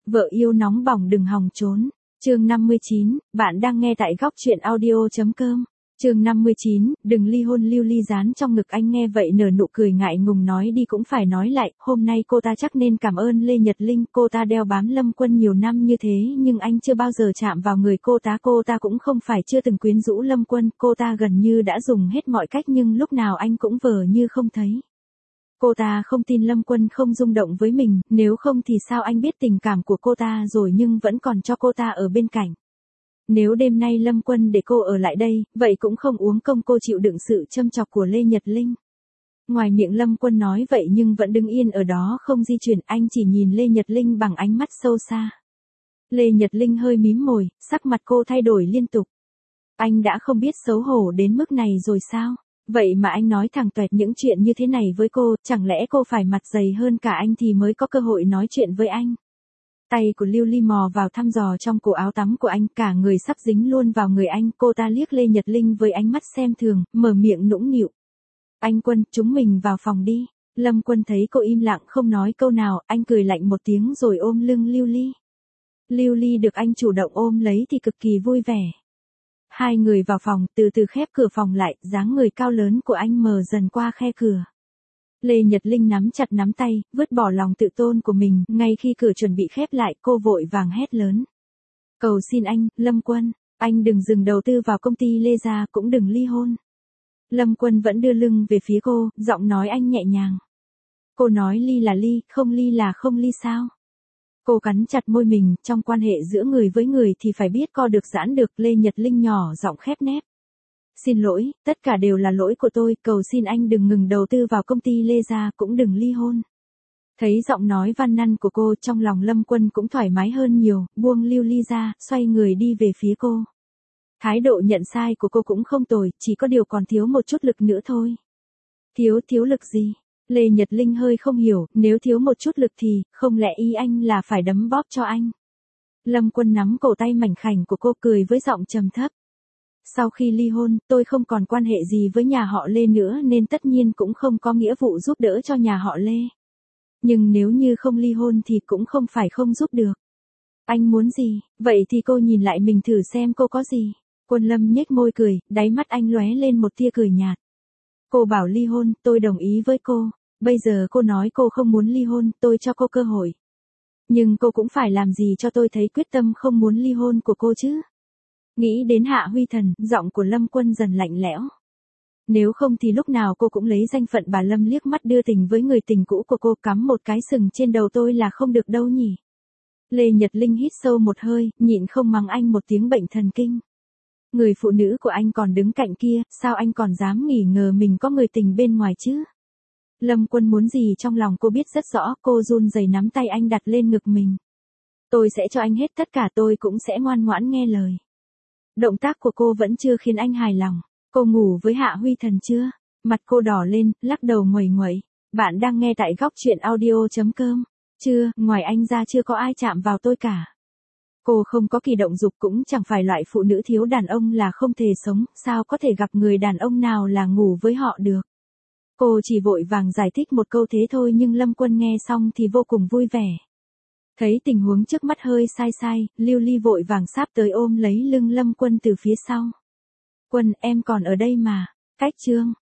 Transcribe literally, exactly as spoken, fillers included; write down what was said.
Vợ yêu nóng bỏng đừng hòng trốn. Chương năm mươi chín, bạn đang nghe tại góc truyện audio chấm com. Chương năm mươi chín, đừng ly hôn. Lưu Ly dán trong ngực anh nghe vậy nở nụ cười ngại ngùng nói đi cũng phải nói lại, hôm nay cô ta chắc nên cảm ơn Lê Nhật Linh, cô ta đeo bám Lâm Quân nhiều năm như thế nhưng anh chưa bao giờ chạm vào người cô ta, cô ta cũng không phải chưa từng quyến rũ Lâm Quân, cô ta gần như đã dùng hết mọi cách nhưng lúc nào anh cũng vờ như không thấy. Cô ta không tin Lâm Quân không rung động với mình, nếu không thì sao anh biết tình cảm của cô ta rồi nhưng vẫn còn cho cô ta ở bên cạnh. Nếu đêm nay Lâm Quân để cô ở lại đây, vậy cũng không uống công cô chịu đựng sự châm chọc của Lê Nhật Linh. Ngoài miệng Lâm Quân nói vậy nhưng vẫn đứng yên ở đó không di chuyển, anh chỉ nhìn Lê Nhật Linh bằng ánh mắt sâu xa. Lê Nhật Linh hơi mím môi, sắc mặt cô thay đổi liên tục. Anh đã không biết xấu hổ đến mức này rồi sao? Vậy mà anh nói thẳng toẹt những chuyện như thế này với cô, chẳng lẽ cô phải mặt dày hơn cả anh thì mới có cơ hội nói chuyện với anh? Tay của Lưu Ly mò vào thăm dò trong cổ áo tắm của anh, cả người sắp dính luôn vào người anh, cô ta liếc Lê Nhật Linh với ánh mắt xem thường, mở miệng nũng nịu. Anh Quân, chúng mình vào phòng đi. Lâm Quân thấy cô im lặng không nói câu nào, anh cười lạnh một tiếng rồi ôm lưng Lưu Ly. Lưu Ly được anh chủ động ôm lấy thì cực kỳ vui vẻ. Hai người vào phòng, từ từ khép cửa phòng lại, dáng người cao lớn của anh mờ dần qua khe cửa. Lê Nhật Linh nắm chặt nắm tay, vứt bỏ lòng tự tôn của mình, ngay khi cửa chuẩn bị khép lại, cô vội vàng hét lớn. Cầu xin anh, Lâm Quân, anh đừng dừng đầu tư vào công ty Lê Gia, cũng đừng ly hôn. Lâm Quân vẫn đưa lưng về phía cô, giọng nói anh nhẹ nhàng. Cô nói ly là ly, không ly là không ly sao? Cô cắn chặt môi mình, trong quan hệ giữa người với người thì phải biết co được giãn được. Lê Nhật Linh nhỏ giọng khép nép. Xin lỗi, tất cả đều là lỗi của tôi, cầu xin anh đừng ngừng đầu tư vào công ty Lê Gia, cũng đừng ly hôn. Thấy giọng nói van năn của cô, trong lòng Lâm Quân cũng thoải mái hơn nhiều, buông Lưu Ly ra, xoay người đi về phía cô. Thái độ nhận sai của cô cũng không tồi, chỉ có điều còn thiếu một chút lực nữa thôi. Thiếu thiếu lực gì? Lê Nhật Linh hơi không hiểu, nếu thiếu một chút lực thì, không lẽ ý anh là phải đấm bóp cho anh? Lâm Quân nắm cổ tay mảnh khảnh của cô cười với giọng trầm thấp. Sau khi ly hôn, tôi không còn quan hệ gì với nhà họ Lê nữa nên tất nhiên cũng không có nghĩa vụ giúp đỡ cho nhà họ Lê. Nhưng nếu như không ly hôn thì cũng không phải không giúp được. Anh muốn gì, vậy thì cô nhìn lại mình thử xem cô có gì. Quân Lâm nhếch môi cười, đáy mắt anh lóe lên một tia cười nhạt. Cô bảo ly hôn, tôi đồng ý với cô. Bây giờ cô nói cô không muốn ly hôn, tôi cho cô cơ hội. Nhưng cô cũng phải làm gì cho tôi thấy quyết tâm không muốn ly hôn của cô chứ. Nghĩ đến Hạ Huy Thần, giọng của Lâm Quân dần lạnh lẽo. Nếu không thì lúc nào cô cũng lấy danh phận bà Lâm liếc mắt đưa tình với người tình cũ của cô, cắm một cái sừng trên đầu tôi là không được đâu nhỉ. Lê Nhật Linh hít sâu một hơi, nhịn không mắng anh một tiếng bệnh thần kinh. Người phụ nữ của anh còn đứng cạnh kia, sao anh còn dám nghi ngờ mình có người tình bên ngoài chứ? Lâm Quân muốn gì trong lòng cô biết rất rõ, cô run rẩy nắm tay anh đặt lên ngực mình. Tôi sẽ cho anh hết tất cả, tôi cũng sẽ ngoan ngoãn nghe lời. Động tác của cô vẫn chưa khiến anh hài lòng. Cô ngủ với Hạ Huy Thần chưa? Mặt cô đỏ lên, lắc đầu nguầy nguậy. Bạn đang nghe tại góc truyện audio chấm com. Chưa, ngoài anh ra chưa có ai chạm vào tôi cả. Cô không có kỳ động dục, cũng chẳng phải loại phụ nữ thiếu đàn ông là không thể sống, sao có thể gặp người đàn ông nào là ngủ với họ được. Cô chỉ vội vàng giải thích một câu thế thôi nhưng Lâm Quân nghe xong thì vô cùng vui vẻ. Thấy tình huống trước mắt hơi sai sai, Lưu Ly vội vàng sáp tới ôm lấy lưng Lâm Quân từ phía sau. Quân, em còn ở đây mà. Cách chương